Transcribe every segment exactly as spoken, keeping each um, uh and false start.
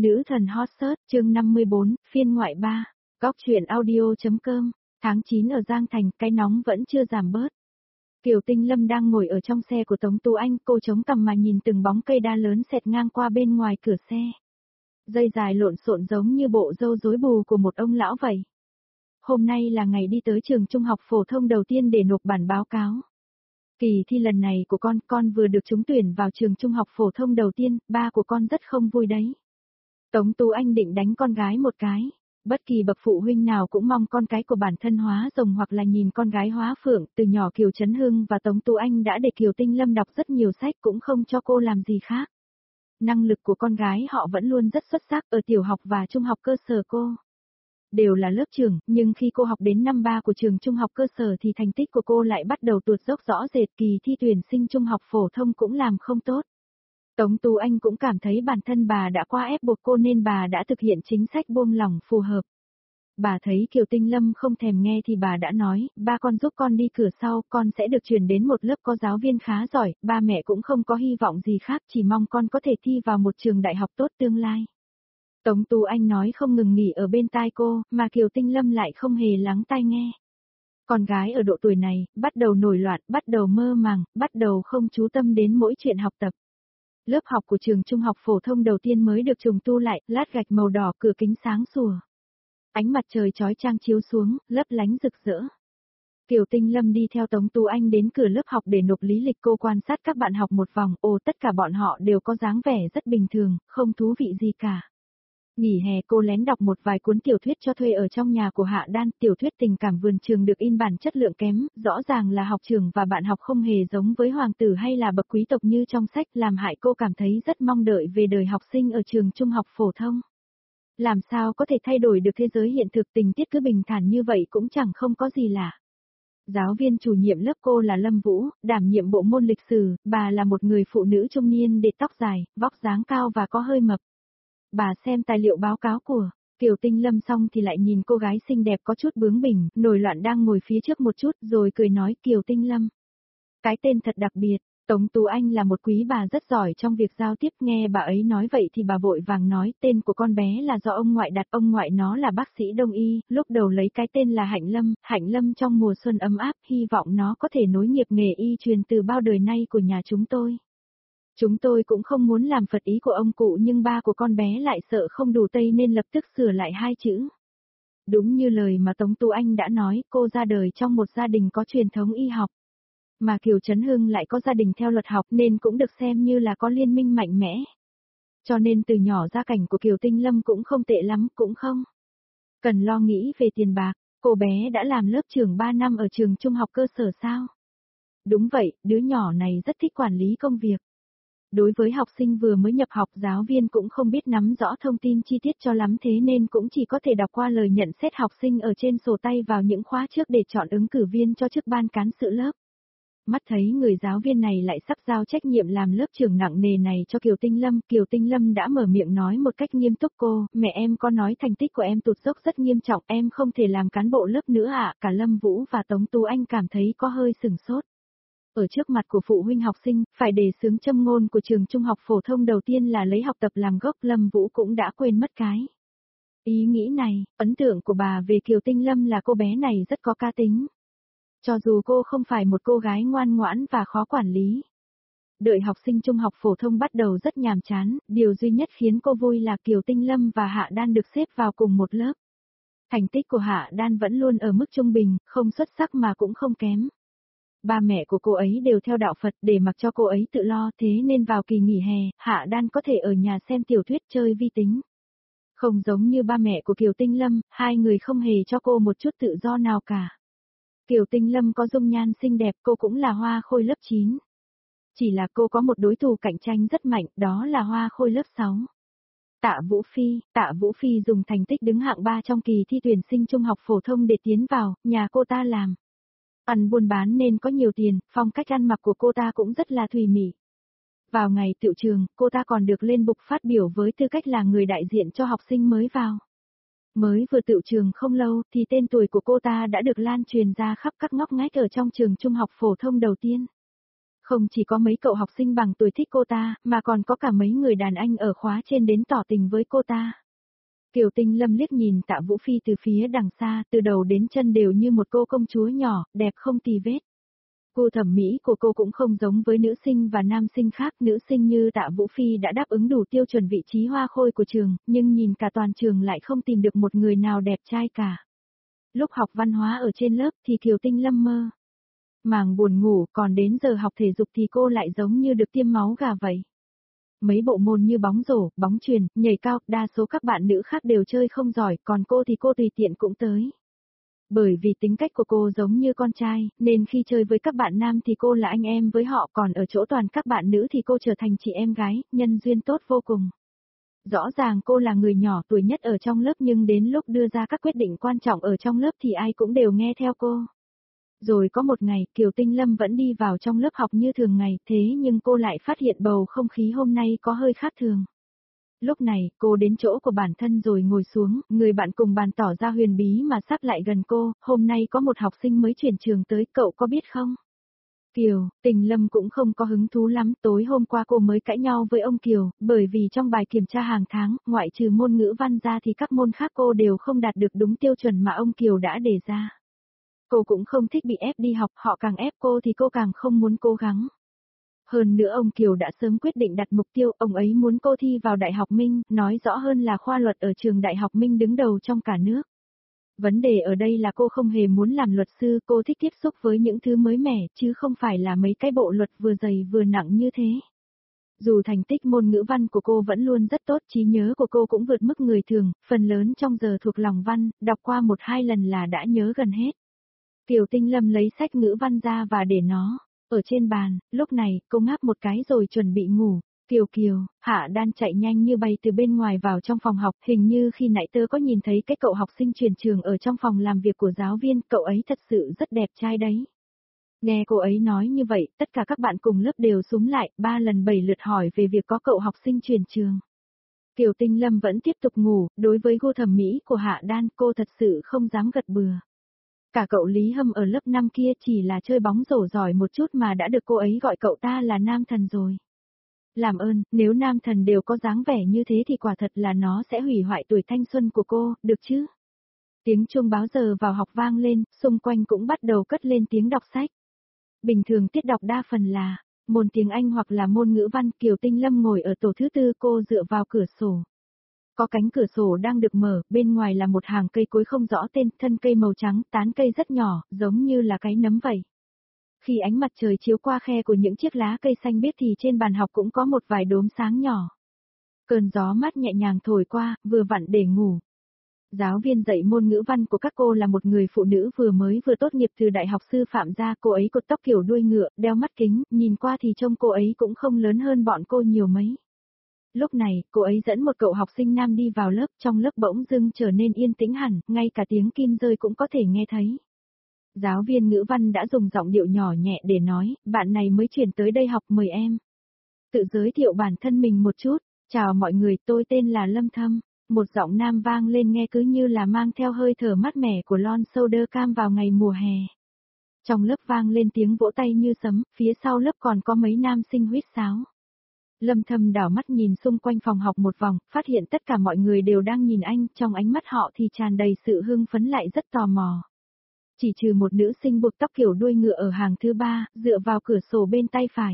Nữ thần hot search chương năm mươi bốn, phiên ngoại ba, góc truyện audio.com, tháng chín ở Giang Thành, cái nóng vẫn chưa giảm bớt. Kiều Tinh Lâm đang ngồi ở trong xe của Tống Tú Anh, cô chống cằm mà nhìn từng bóng cây đa lớn xẹt ngang qua bên ngoài cửa xe. Dây dài lộn xộn giống như bộ râu rối bù của một ông lão vậy. Hôm nay là ngày đi tới trường trung học phổ thông đầu tiên để nộp bản báo cáo. Kỳ thi lần này của con, con vừa được trúng tuyển vào trường trung học phổ thông đầu tiên, ba của con rất không vui đấy. Tống Tú Anh định đánh con gái một cái. Bất kỳ bậc phụ huynh nào cũng mong con cái của bản thân hóa rồng hoặc là nhìn con gái hóa phượng. Từ nhỏ Kiều Trấn Hưng và Tống Tú Anh đã để Kiều Tinh Lâm đọc rất nhiều sách, cũng không cho cô làm gì khác. Năng lực của con gái họ vẫn luôn rất xuất sắc. Ở tiểu học và trung học cơ sở cô đều là lớp trưởng, nhưng khi cô học đến năm ba của trường trung học cơ sở thì thành tích của cô lại bắt đầu tuột dốc rõ rệt. Kỳ thi tuyển sinh trung học phổ thông cũng làm không tốt. Tống Tú Anh cũng cảm thấy bản thân bà đã quá ép buộc cô nên bà đã thực hiện chính sách buông lỏng phù hợp. Bà thấy Kiều Tinh Lâm không thèm nghe thì bà đã nói, ba con giúp con đi cửa sau, con sẽ được chuyển đến một lớp có giáo viên khá giỏi, ba mẹ cũng không có hy vọng gì khác, chỉ mong con có thể thi vào một trường đại học tốt tương lai. Tống Tú Anh nói không ngừng nghỉ ở bên tai cô, mà Kiều Tinh Lâm lại không hề lắng tai nghe. Con gái ở độ tuổi này, bắt đầu nổi loạn, bắt đầu mơ màng, bắt đầu không chú tâm đến mỗi chuyện học tập. Lớp học của trường trung học phổ thông đầu tiên mới được trùng tu lại, lát gạch màu đỏ, cửa kính sáng sủa. Ánh mặt trời chói chang chiếu xuống, lấp lánh rực rỡ. Kiều Tinh Lâm đi theo Tống Tú Anh đến cửa lớp học để nộp lý lịch. Cô quan sát các bạn học một vòng, ồ tất cả bọn họ đều có dáng vẻ rất bình thường, không thú vị gì cả. Nghỉ hè cô lén đọc một vài cuốn tiểu thuyết cho thuê ở trong nhà của Hạ Đan, tiểu thuyết tình cảm vườn trường được in bản chất lượng kém, rõ ràng là học trường và bạn học không hề giống với hoàng tử hay là bậc quý tộc như trong sách, làm hại cô cảm thấy rất mong đợi về đời học sinh ở trường trung học phổ thông. Làm sao có thể thay đổi được thế giới hiện thực, tình tiết cứ bình thản như vậy cũng chẳng không có gì lạ. Giáo viên chủ nhiệm lớp cô là Lâm Vũ, đảm nhiệm bộ môn lịch sử, bà là một người phụ nữ trung niên để tóc dài, vóc dáng cao và có hơi mập. Bà xem tài liệu báo cáo của Kiều Tinh Lâm xong thì lại nhìn cô gái xinh đẹp có chút bướng bỉnh, nổi loạn đang ngồi phía trước một chút, rồi cười nói, Kiều Tinh Lâm. Cái tên thật đặc biệt. Tống Tú Anh là một quý bà rất giỏi trong việc giao tiếp, nghe bà ấy nói vậy thì bà vội vàng nói, tên của con bé là do ông ngoại đặt, ông ngoại nó là bác sĩ đông y, lúc đầu lấy cái tên là Hạnh Lâm, Hạnh Lâm trong mùa xuân ấm áp, hy vọng nó có thể nối nghiệp nghề y truyền từ bao đời nay của nhà chúng tôi. Chúng tôi cũng không muốn làm phật ý của ông cụ, nhưng ba của con bé lại sợ không đủ tây nên lập tức sửa lại hai chữ. Đúng như lời mà Tống Tú Anh đã nói, cô ra đời trong một gia đình có truyền thống y học. Mà Kiều Trấn Hưng lại có gia đình theo luật học nên cũng được xem như là có liên minh mạnh mẽ. Cho nên từ nhỏ gia cảnh của Kiều Tinh Lâm cũng không tệ lắm, cũng không cần lo nghĩ về tiền bạc. Cô bé đã làm lớp trưởng ba năm ở trường trung học cơ sở sao? Đúng vậy, đứa nhỏ này rất thích quản lý công việc. Đối với học sinh vừa mới nhập học, giáo viên cũng không biết nắm rõ thông tin chi tiết cho lắm, thế nên cũng chỉ có thể đọc qua lời nhận xét học sinh ở trên sổ tay vào những khóa trước để chọn ứng cử viên cho chức ban cán sự lớp. Mắt thấy người giáo viên này lại sắp giao trách nhiệm làm lớp trưởng nặng nề này cho Kiều Tinh Lâm, Kiều Tinh Lâm đã mở miệng nói một cách nghiêm túc, cô, mẹ em có nói thành tích của em tụt dốc rất nghiêm trọng, em không thể làm cán bộ lớp nữa ạ. Cả Lâm Vũ và Tống Tú Anh cảm thấy có hơi sửng sốt. Ở trước mặt của phụ huynh học sinh, phải đề xướng châm ngôn của trường trung học phổ thông đầu tiên là lấy học tập làm gốc, Lâm Vũ cũng đã quên mất cái ý nghĩ này. Ấn tượng của bà về Kiều Tinh Lâm là cô bé này rất có cá tính. Cho dù cô không phải một cô gái ngoan ngoãn và khó quản lý. Đợi học sinh trung học phổ thông bắt đầu rất nhàm chán, điều duy nhất khiến cô vui là Kiều Tinh Lâm và Hạ Đan được xếp vào cùng một lớp. Thành tích của Hạ Đan vẫn luôn ở mức trung bình, không xuất sắc mà cũng không kém. Ba mẹ của cô ấy đều theo đạo Phật, để mặc cho cô ấy tự lo, thế nên vào kỳ nghỉ hè, Hạ Đan có thể ở nhà xem tiểu thuyết, chơi vi tính. Không giống như ba mẹ của Kiều Tinh Lâm, hai người không hề cho cô một chút tự do nào cả. Kiều Tinh Lâm có dung nhan xinh đẹp, cô cũng là hoa khôi lớp chín. Chỉ là cô có một đối thủ cạnh tranh rất mạnh, đó là hoa khôi lớp sáu. Tạ Vũ Phi, Tạ Vũ Phi dùng thành tích đứng hạng ba trong kỳ thi tuyển sinh trung học phổ thông để tiến vào, nhà cô ta làm ăn buôn bán nên có nhiều tiền, phong cách ăn mặc của cô ta cũng rất là thùy mị. Vào ngày tựu trường, cô ta còn được lên bục phát biểu với tư cách là người đại diện cho học sinh mới vào. Mới vừa tựu trường không lâu thì tên tuổi của cô ta đã được lan truyền ra khắp các ngóc ngách ở trong trường trung học phổ thông đầu tiên. Không chỉ có mấy cậu học sinh bằng tuổi thích cô ta, mà còn có cả mấy người đàn anh ở khóa trên đến tỏ tình với cô ta. Kiều Tinh Lâm liếc nhìn Tạ Vũ Phi từ phía đằng xa, từ đầu đến chân đều như một cô công chúa nhỏ, đẹp không tì vết. Cô thẩm mỹ của cô cũng không giống với nữ sinh và nam sinh khác, nữ sinh như Tạ Vũ Phi đã đáp ứng đủ tiêu chuẩn vị trí hoa khôi của trường, nhưng nhìn cả toàn trường lại không tìm được một người nào đẹp trai cả. Lúc học văn hóa ở trên lớp thì Kiều Tinh Lâm mơ màng buồn ngủ, còn đến giờ học thể dục thì cô lại giống như được tiêm máu gà vậy. Mấy bộ môn như bóng rổ, bóng chuyền, nhảy cao, đa số các bạn nữ khác đều chơi không giỏi, còn cô thì cô tùy tiện cũng tới. Bởi vì tính cách của cô giống như con trai, nên khi chơi với các bạn nam thì cô là anh em với họ, còn ở chỗ toàn các bạn nữ thì cô trở thành chị em gái, nhân duyên tốt vô cùng. Rõ ràng cô là người nhỏ tuổi nhất ở trong lớp nhưng đến lúc đưa ra các quyết định quan trọng ở trong lớp thì ai cũng đều nghe theo cô. Rồi có một ngày, Kiều Tinh Lâm vẫn đi vào trong lớp học như thường ngày, thế nhưng cô lại phát hiện bầu không khí hôm nay có hơi khác thường. Lúc này, cô đến chỗ của bản thân rồi ngồi xuống, người bạn cùng bàn tỏ ra huyền bí mà sắp lại gần cô, hôm nay có một học sinh mới chuyển trường tới, cậu có biết không? Kiều, Tình Lâm cũng không có hứng thú lắm, tối hôm qua cô mới cãi nhau với ông Kiều, bởi vì trong bài kiểm tra hàng tháng, ngoại trừ môn ngữ văn ra thì các môn khác cô đều không đạt được đúng tiêu chuẩn mà ông Kiều đã đề ra. Cô cũng không thích bị ép đi học, họ càng ép cô thì cô càng không muốn cố gắng. Hơn nữa ông Kiều đã sớm quyết định đặt mục tiêu, ông ấy muốn cô thi vào Đại học Minh, nói rõ hơn là khoa luật ở trường Đại học Minh đứng đầu trong cả nước. Vấn đề ở đây là cô không hề muốn làm luật sư, cô thích tiếp xúc với những thứ mới mẻ, chứ không phải là mấy cái bộ luật vừa dày vừa nặng như thế. Dù thành tích môn ngữ văn của cô vẫn luôn rất tốt, trí nhớ của cô cũng vượt mức người thường, phần lớn trong giờ thuộc lòng văn, đọc qua một hai lần là đã nhớ gần hết. Kiều Tinh Lâm lấy sách ngữ văn ra và để nó ở trên bàn, lúc này, cô ngáp một cái rồi chuẩn bị ngủ. Kiều Kiều, Hạ Đan chạy nhanh như bay từ bên ngoài vào trong phòng học, hình như khi nãy tớ có nhìn thấy cái cậu học sinh chuyển trường ở trong phòng làm việc của giáo viên, cậu ấy thật sự rất đẹp trai đấy. Nghe cô ấy nói như vậy, tất cả các bạn cùng lớp đều súm lại, ba lần bảy lượt hỏi về việc có cậu học sinh chuyển trường. Kiều Tinh Lâm vẫn tiếp tục ngủ, đối với gu thẩm mỹ của Hạ Đan, cô thật sự không dám gật bừa. Cả cậu Lý Hâm ở lớp năm kia chỉ là chơi bóng rổ giỏi một chút mà đã được cô ấy gọi cậu ta là nam thần rồi. Làm ơn, nếu nam thần đều có dáng vẻ như thế thì quả thật là nó sẽ hủy hoại tuổi thanh xuân của cô, được chứ? Tiếng chuông báo giờ vào học vang lên, xung quanh cũng bắt đầu cất lên tiếng đọc sách. Bình thường tiết đọc đa phần là môn tiếng Anh hoặc là môn ngữ văn. Kiều Tinh Lâm ngồi ở tổ thứ tư, cô dựa vào cửa sổ. Có cánh cửa sổ đang được mở, bên ngoài là một hàng cây cối không rõ tên, thân cây màu trắng, tán cây rất nhỏ, giống như là cái nấm vậy. Khi ánh mặt trời chiếu qua khe của những chiếc lá cây xanh biếc thì trên bàn học cũng có một vài đốm sáng nhỏ. Cơn gió mát nhẹ nhàng thổi qua, vừa vặn để ngủ. Giáo viên dạy môn ngữ văn của các cô là một người phụ nữ vừa mới vừa tốt nghiệp từ Đại học Sư phạm ra, cô ấy cột tóc kiểu đuôi ngựa, đeo mắt kính, nhìn qua thì trông cô ấy cũng không lớn hơn bọn cô nhiều mấy. Lúc này, cô ấy dẫn một cậu học sinh nam đi vào lớp, trong lớp bỗng dưng trở nên yên tĩnh hẳn, ngay cả tiếng kim rơi cũng có thể nghe thấy. Giáo viên ngữ văn đã dùng giọng điệu nhỏ nhẹ để nói, bạn này mới chuyển tới đây học, mời em. Tự giới thiệu bản thân mình một chút, chào mọi người, tôi tên là Lâm Thâm. Một giọng nam vang lên nghe cứ như là mang theo hơi thở mát mẻ của Lon Soda Cam vào ngày mùa hè. Trong lớp vang lên tiếng vỗ tay như sấm, phía sau lớp còn có mấy nam sinh huýt sáo. Lâm Thâm đảo mắt nhìn xung quanh phòng học một vòng, phát hiện tất cả mọi người đều đang nhìn anh, trong ánh mắt họ thì tràn đầy sự hưng phấn lại rất tò mò. Chỉ trừ một nữ sinh buộc tóc kiểu đuôi ngựa ở hàng thứ ba, dựa vào cửa sổ bên tay phải.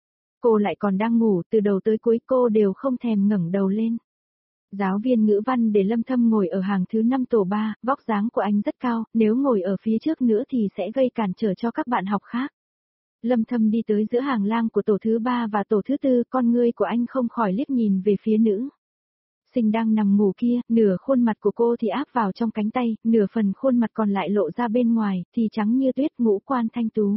Cô lại còn đang ngủ, từ đầu tới cuối cô đều không thèm ngẩng đầu lên. Giáo viên ngữ văn để Lâm Thâm ngồi ở hàng thứ năm tổ ba, vóc dáng của anh rất cao, nếu ngồi ở phía trước nữa thì sẽ gây cản trở cho các bạn học khác. Lâm Thâm đi tới giữa hàng lang của tổ thứ ba và tổ thứ tư, con ngươi của anh không khỏi liếc nhìn về phía nữ sinh đang nằm ngủ kia, nửa khuôn mặt của cô thì áp vào trong cánh tay, nửa phần khuôn mặt còn lại lộ ra bên ngoài, thì trắng như tuyết, ngũ quan thanh tú.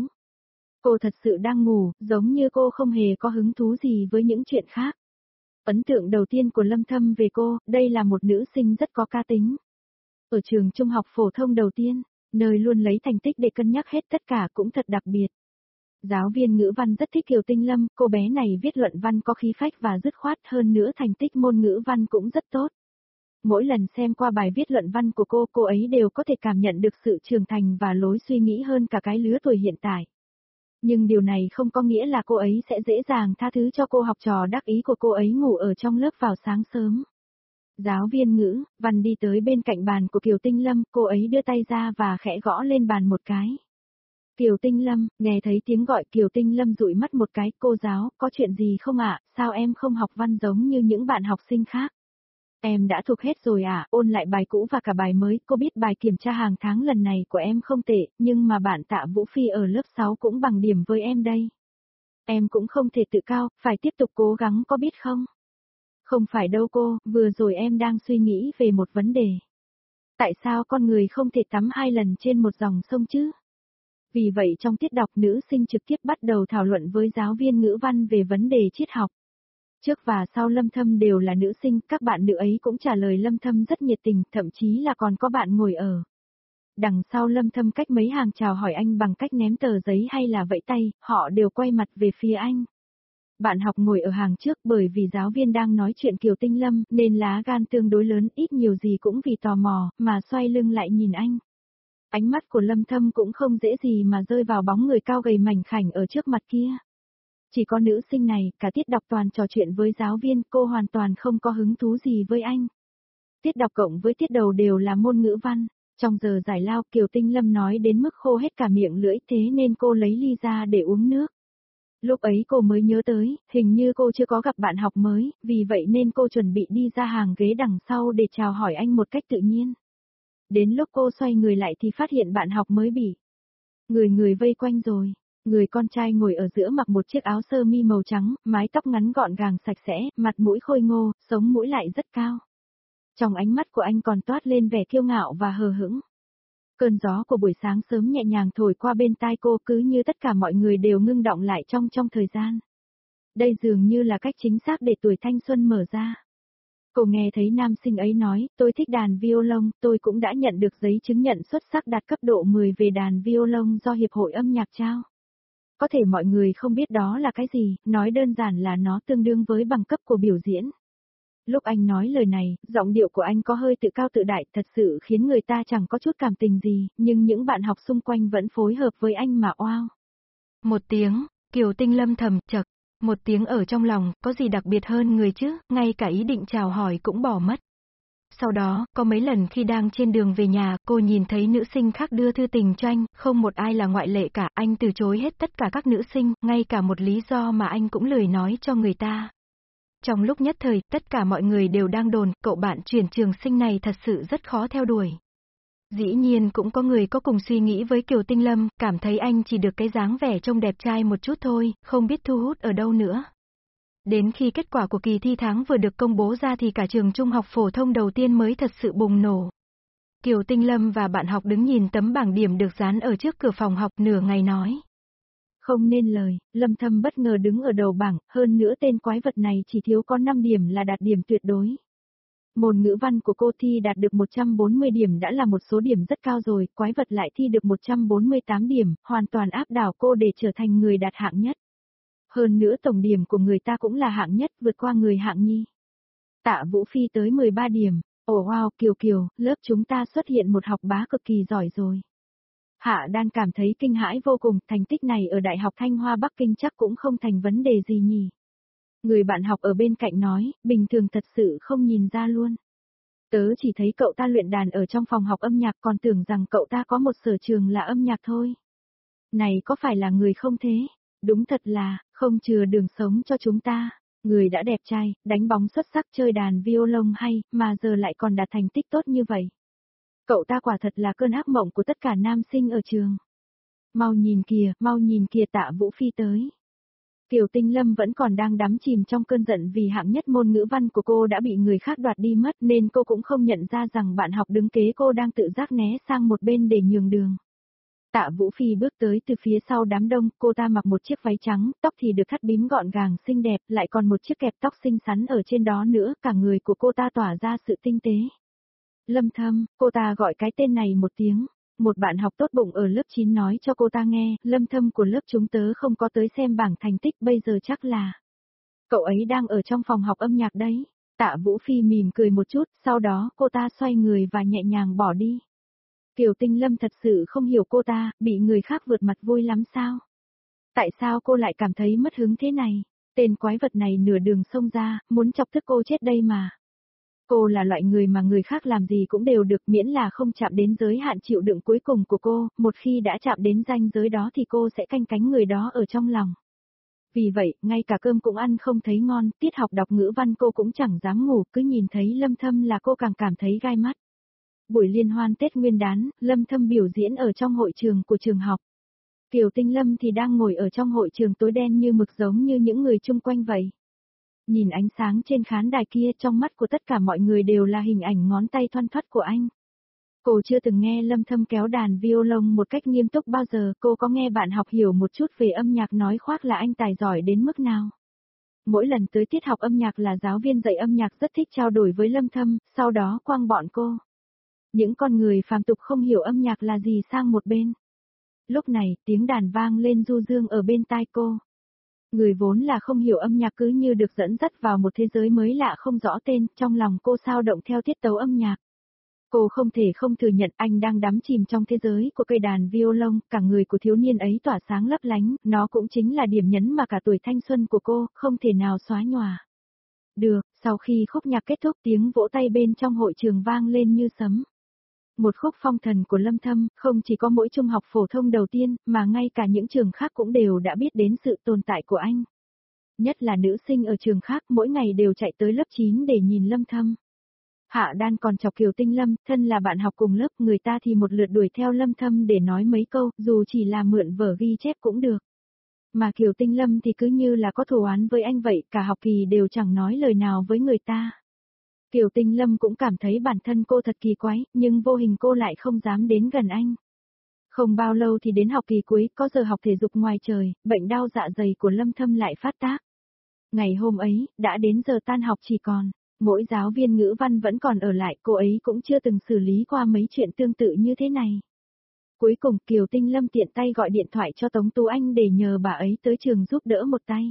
Cô thật sự đang ngủ, giống như cô không hề có hứng thú gì với những chuyện khác. Ấn tượng đầu tiên của Lâm Thâm về cô, đây là một nữ sinh rất có cá tính. Ở trường trung học phổ thông đầu tiên, nơi luôn lấy thành tích để cân nhắc hết tất cả cũng thật đặc biệt. Giáo viên ngữ văn rất thích Kiều Tinh Lâm, cô bé này viết luận văn có khí phách và dứt khoát, hơn nữa thành tích môn ngữ văn cũng rất tốt. Mỗi lần xem qua bài viết luận văn của cô, cô ấy đều có thể cảm nhận được sự trưởng thành và lối suy nghĩ hơn cả cái lứa tuổi hiện tại. Nhưng điều này không có nghĩa là cô ấy sẽ dễ dàng tha thứ cho cô học trò đắc ý của cô ấy ngủ ở trong lớp vào sáng sớm. Giáo viên ngữ, văn đi tới bên cạnh bàn của Kiều Tinh Lâm, cô ấy đưa tay ra và khẽ gõ lên bàn một cái. Kiều Tinh Lâm, nghe thấy tiếng gọi Kiều Tinh Lâm dụi mắt một cái, cô giáo, có chuyện gì không ạ, sao em không học văn giống như những bạn học sinh khác? Em đã thuộc hết rồi à, ôn lại bài cũ và cả bài mới, cô biết bài kiểm tra hàng tháng lần này của em không tệ, nhưng mà bạn Tạ Vũ Phi ở lớp sáu cũng bằng điểm với em đây. Em cũng không thể tự cao, phải tiếp tục cố gắng có biết không? Không phải đâu cô, vừa rồi em đang suy nghĩ về một vấn đề. Tại sao con người không thể tắm hai lần trên một dòng sông chứ? Vì vậy trong tiết đọc nữ sinh trực tiếp bắt đầu thảo luận với giáo viên ngữ văn về vấn đề triết học. Trước và sau Lâm Thâm đều là nữ sinh, các bạn nữ ấy cũng trả lời Lâm Thâm rất nhiệt tình, thậm chí là còn có bạn ngồi ở. Đằng sau Lâm Thâm cách mấy hàng chào hỏi anh bằng cách ném tờ giấy hay là vẫy tay, họ đều quay mặt về phía anh. Bạn học ngồi ở hàng trước bởi vì giáo viên đang nói chuyện Kiều Tinh Lâm nên lá gan tương đối lớn, ít nhiều gì cũng vì tò mò, mà xoay lưng lại nhìn anh. Ánh mắt của Lâm Thâm cũng không dễ gì mà rơi vào bóng người cao gầy mảnh khảnh ở trước mặt kia. Chỉ có nữ sinh này, cả tiết đọc toàn trò chuyện với giáo viên, cô hoàn toàn không có hứng thú gì với anh. Tiết đọc cộng với tiết đầu đều là môn ngữ văn. Trong giờ giải lao, Kiều Tinh Lâm nói đến mức khô hết cả miệng lưỡi, thế nên cô lấy ly ra để uống nước. Lúc ấy cô mới nhớ tới, hình như cô chưa có gặp bạn học mới, vì vậy nên cô chuẩn bị đi ra hàng ghế đằng sau để chào hỏi anh một cách tự nhiên. Đến lúc cô xoay người lại thì phát hiện bạn học mới bị người người vây quanh rồi. Người con trai ngồi ở giữa mặc một chiếc áo sơ mi màu trắng, mái tóc ngắn gọn gàng sạch sẽ, mặt mũi khôi ngô, sống mũi lại rất cao. Trong ánh mắt của anh còn toát lên vẻ kiêu ngạo và hờ hững. Cơn gió của buổi sáng sớm nhẹ nhàng thổi qua bên tai cô, cứ như tất cả mọi người đều ngưng động lại trong trong thời gian. Đây dường như là cách chính xác để tuổi thanh xuân mở ra. Cô nghe thấy nam sinh ấy nói, tôi thích đàn violon, tôi cũng đã nhận được giấy chứng nhận xuất sắc đạt cấp độ mười về đàn violon do Hiệp hội âm nhạc trao. Có thể mọi người không biết đó là cái gì, nói đơn giản là nó tương đương với bằng cấp của biểu diễn. Lúc anh nói lời này, giọng điệu của anh có hơi tự cao tự đại, thật sự khiến người ta chẳng có chút cảm tình gì, nhưng những bạn học xung quanh vẫn phối hợp với anh mà oao. Một tiếng, Kiều Tinh Lâm thầm chậc, một tiếng ở trong lòng, có gì đặc biệt hơn người chứ, ngay cả ý định chào hỏi cũng bỏ mất. Sau đó, có mấy lần khi đang trên đường về nhà, cô nhìn thấy nữ sinh khác đưa thư tình cho anh, không một ai là ngoại lệ cả, anh từ chối hết tất cả các nữ sinh, ngay cả một lý do mà anh cũng lười nói cho người ta. Trong lúc nhất thời, tất cả mọi người đều đang đồn, cậu bạn chuyển trường sinh này thật sự rất khó theo đuổi. Dĩ nhiên cũng có người có cùng suy nghĩ với Kiều Tinh Lâm, cảm thấy anh chỉ được cái dáng vẻ trông đẹp trai một chút thôi, không biết thu hút ở đâu nữa. Đến khi kết quả của kỳ thi tháng vừa được công bố ra thì cả trường trung học phổ thông đầu tiên mới thật sự bùng nổ. Kiều Tinh Lâm và bạn học đứng nhìn tấm bảng điểm được dán ở trước cửa phòng học, nửa ngày nói không nên lời. Lâm Thâm bất ngờ đứng ở đầu bảng, hơn nữa tên quái vật này chỉ thiếu có năm điểm là đạt điểm tuyệt đối. Môn ngữ văn của cô thi đạt được một trăm bốn mươi điểm đã là một số điểm rất cao rồi, quái vật lại thi được một trăm bốn mươi tám điểm, hoàn toàn áp đảo cô để trở thành người đạt hạng nhất. Hơn nữa tổng điểm của người ta cũng là hạng nhất, vượt qua người hạng nhì. Tạ Vũ Phi tới mười ba điểm. Ồ wow, Kiều Kiều, lớp chúng ta xuất hiện một học bá cực kỳ giỏi rồi. Hạ Đan cảm thấy kinh hãi vô cùng, thành tích này ở Đại học Thanh Hoa Bắc Kinh chắc cũng không thành vấn đề gì nhỉ. Người bạn học ở bên cạnh nói, bình thường thật sự không nhìn ra luôn. Tớ chỉ thấy cậu ta luyện đàn ở trong phòng học âm nhạc, còn tưởng rằng cậu ta có một sở trường là âm nhạc thôi. Này có phải là người không thế? Đúng thật là, không chừa đường sống cho chúng ta. Người đã đẹp trai, đánh bóng xuất sắc, chơi đàn violon hay, mà giờ lại còn đạt thành tích tốt như vậy. Cậu ta quả thật là cơn ác mộng của tất cả nam sinh ở trường. Mau nhìn kìa, mau nhìn kìa, Tạ Vũ Phi tới. Kiều Tinh Lâm vẫn còn đang đắm chìm trong cơn giận vì hạng nhất môn ngữ văn của cô đã bị người khác đoạt đi mất, nên cô cũng không nhận ra rằng bạn học đứng kế cô đang tự giác né sang một bên để nhường đường. Tạ Vũ Phi bước tới từ phía sau đám đông, cô ta mặc một chiếc váy trắng, tóc thì được thắt bím gọn gàng xinh đẹp, lại còn một chiếc kẹp tóc xinh xắn ở trên đó nữa, cả người của cô ta tỏa ra sự tinh tế. Lâm Thâm, cô ta gọi cái tên này một tiếng. Một bạn học tốt bụng ở lớp chín nói cho cô ta nghe, Lâm Thâm của lớp chúng tớ không có tới xem bảng thành tích, bây giờ chắc là cậu ấy đang ở trong phòng học âm nhạc đấy. Tạ Vũ Phi mỉm cười một chút, sau đó cô ta xoay người và nhẹ nhàng bỏ đi. Kiều Tinh Lâm thật sự không hiểu cô ta, bị người khác vượt mặt vui lắm sao? Tại sao cô lại cảm thấy mất hứng thế này? Tên quái vật này nửa đường xông ra, muốn chọc tức cô chết đây mà. Cô là loại người mà người khác làm gì cũng đều được miễn là không chạm đến giới hạn chịu đựng cuối cùng của cô, một khi đã chạm đến ranh giới đó thì cô sẽ canh cánh người đó ở trong lòng. Vì vậy, ngay cả cơm cũng ăn không thấy ngon, tiết học đọc ngữ văn cô cũng chẳng dám ngủ, cứ nhìn thấy Lâm Thâm là cô càng cảm thấy gai mắt. Buổi liên hoan Tết Nguyên đán, Lâm Thâm biểu diễn ở trong hội trường của trường học. Kiều Tinh Lâm thì đang ngồi ở trong hội trường tối đen như mực giống như những người chung quanh vậy. Nhìn ánh sáng trên khán đài kia trong mắt của tất cả mọi người đều là hình ảnh ngón tay thoăn thoắt của anh. Cô chưa từng nghe Lâm Thâm kéo đàn violon một cách nghiêm túc bao giờ, cô có nghe bạn học hiểu một chút về âm nhạc nói khoác là anh tài giỏi đến mức nào. Mỗi lần tới tiết học âm nhạc là giáo viên dạy âm nhạc rất thích trao đổi với Lâm Thâm, sau đó quăng bọn cô. Những con người phàm tục không hiểu âm nhạc là gì sang một bên. Lúc này, tiếng đàn vang lên du dương ở bên tai cô. Người vốn là không hiểu âm nhạc cứ như được dẫn dắt vào một thế giới mới lạ không rõ tên, trong lòng cô sao động theo tiết tấu âm nhạc. Cô không thể không thừa nhận anh đang đắm chìm trong thế giới của cây đàn violon, cả người của thiếu niên ấy tỏa sáng lấp lánh, nó cũng chính là điểm nhấn mà cả tuổi thanh xuân của cô, không thể nào xóa nhòa. Được, sau khi khúc nhạc kết thúc tiếng vỗ tay bên trong hội trường vang lên như sấm. Một khúc phong thần của Lâm Thâm, không chỉ có mỗi trung học phổ thông đầu tiên, mà ngay cả những trường khác cũng đều đã biết đến sự tồn tại của anh. Nhất là nữ sinh ở trường khác mỗi ngày đều chạy tới lớp chín để nhìn Lâm Thâm. Hạ Đan còn chọc Kiều Tinh Lâm, thân là bạn học cùng lớp, người ta thì một lượt đuổi theo Lâm Thâm để nói mấy câu, dù chỉ là mượn vở ghi chép cũng được. Mà Kiều Tinh Lâm thì cứ như là có thù oán với anh vậy, cả học kỳ đều chẳng nói lời nào với người ta. Kiều Tinh Lâm cũng cảm thấy bản thân cô thật kỳ quái, nhưng vô hình cô lại không dám đến gần anh. Không bao lâu thì đến học kỳ cuối, có giờ học thể dục ngoài trời, bệnh đau dạ dày của Lâm Thâm lại phát tác. Ngày hôm ấy, đã đến giờ tan học chỉ còn, mỗi giáo viên ngữ văn vẫn còn ở lại, cô ấy cũng chưa từng xử lý qua mấy chuyện tương tự như thế này. Cuối cùng Kiều Tinh Lâm tiện tay gọi điện thoại cho Tống Tú Anh để nhờ bà ấy tới trường giúp đỡ một tay.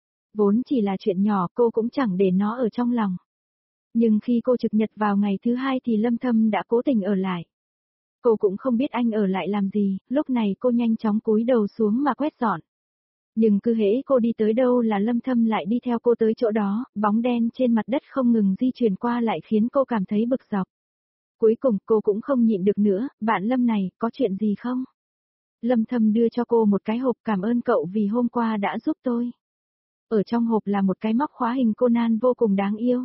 Vốn chỉ là chuyện nhỏ cô cũng chẳng để nó ở trong lòng. Nhưng khi cô trực nhật vào ngày thứ hai thì Lâm Thâm đã cố tình ở lại. Cô cũng không biết anh ở lại làm gì, lúc này cô nhanh chóng cúi đầu xuống mà quét dọn. Nhưng cứ hễ cô đi tới đâu là Lâm Thâm lại đi theo cô tới chỗ đó, bóng đen trên mặt đất không ngừng di chuyển qua lại khiến cô cảm thấy bực dọc. Cuối cùng cô cũng không nhịn được nữa, bạn Lâm này, có chuyện gì không? Lâm Thâm đưa cho cô một cái hộp, cảm ơn cậu vì hôm qua đã giúp tôi. Ở trong hộp là một cái móc khóa hình Conan vô cùng đáng yêu.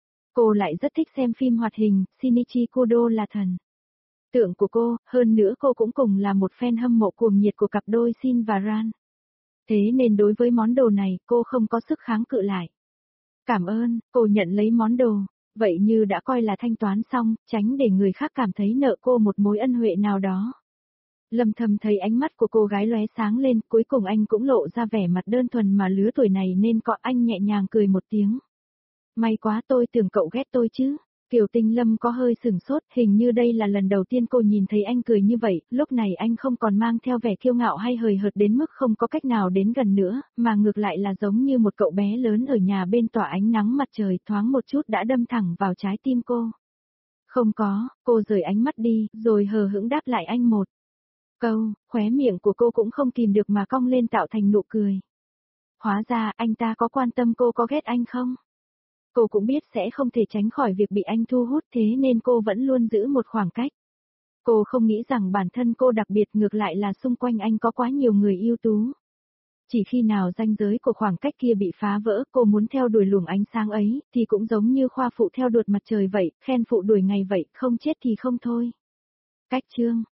Cô lại rất thích xem phim hoạt hình, Shinichi Kudo là thần tượng của cô, hơn nữa cô cũng cùng là một fan hâm mộ cuồng nhiệt của cặp đôi Shin và Ran. Thế nên đối với món đồ này, cô không có sức kháng cự lại. Cảm ơn, cô nhận lấy món đồ, vậy như đã coi là thanh toán xong, tránh để người khác cảm thấy nợ cô một mối ân huệ nào đó. Lâm Thâm thấy ánh mắt của cô gái lóe sáng lên, cuối cùng anh cũng lộ ra vẻ mặt đơn thuần mà lứa tuổi này nên có, anh nhẹ nhàng cười một tiếng. May quá, tôi tưởng cậu ghét tôi chứ. Kiều Tinh Lâm có hơi sửng sốt, hình như đây là lần đầu tiên cô nhìn thấy anh cười như vậy, lúc này anh không còn mang theo vẻ kiêu ngạo hay hời hợt đến mức không có cách nào đến gần nữa, mà ngược lại là giống như một cậu bé lớn ở nhà bên tỏa ánh nắng mặt trời, thoáng một chút đã đâm thẳng vào trái tim cô. Không có, cô rời ánh mắt đi, rồi hờ hững đáp lại anh một câu, khóe miệng của cô cũng không kìm được mà cong lên tạo thành nụ cười. Hóa ra anh ta có quan tâm cô có ghét anh không? Cô cũng biết sẽ không thể tránh khỏi việc bị anh thu hút, thế nên cô vẫn luôn giữ một khoảng cách. Cô không nghĩ rằng bản thân cô đặc biệt, ngược lại là xung quanh anh có quá nhiều người ưu tú. Chỉ khi nào ranh giới của khoảng cách kia bị phá vỡ, cô muốn theo đuổi luồng ánh sáng ấy, thì cũng giống như khoa phụ theo đuổi mặt trời vậy, khen phụ đuổi ngày vậy, không chết thì không thôi. Cách chương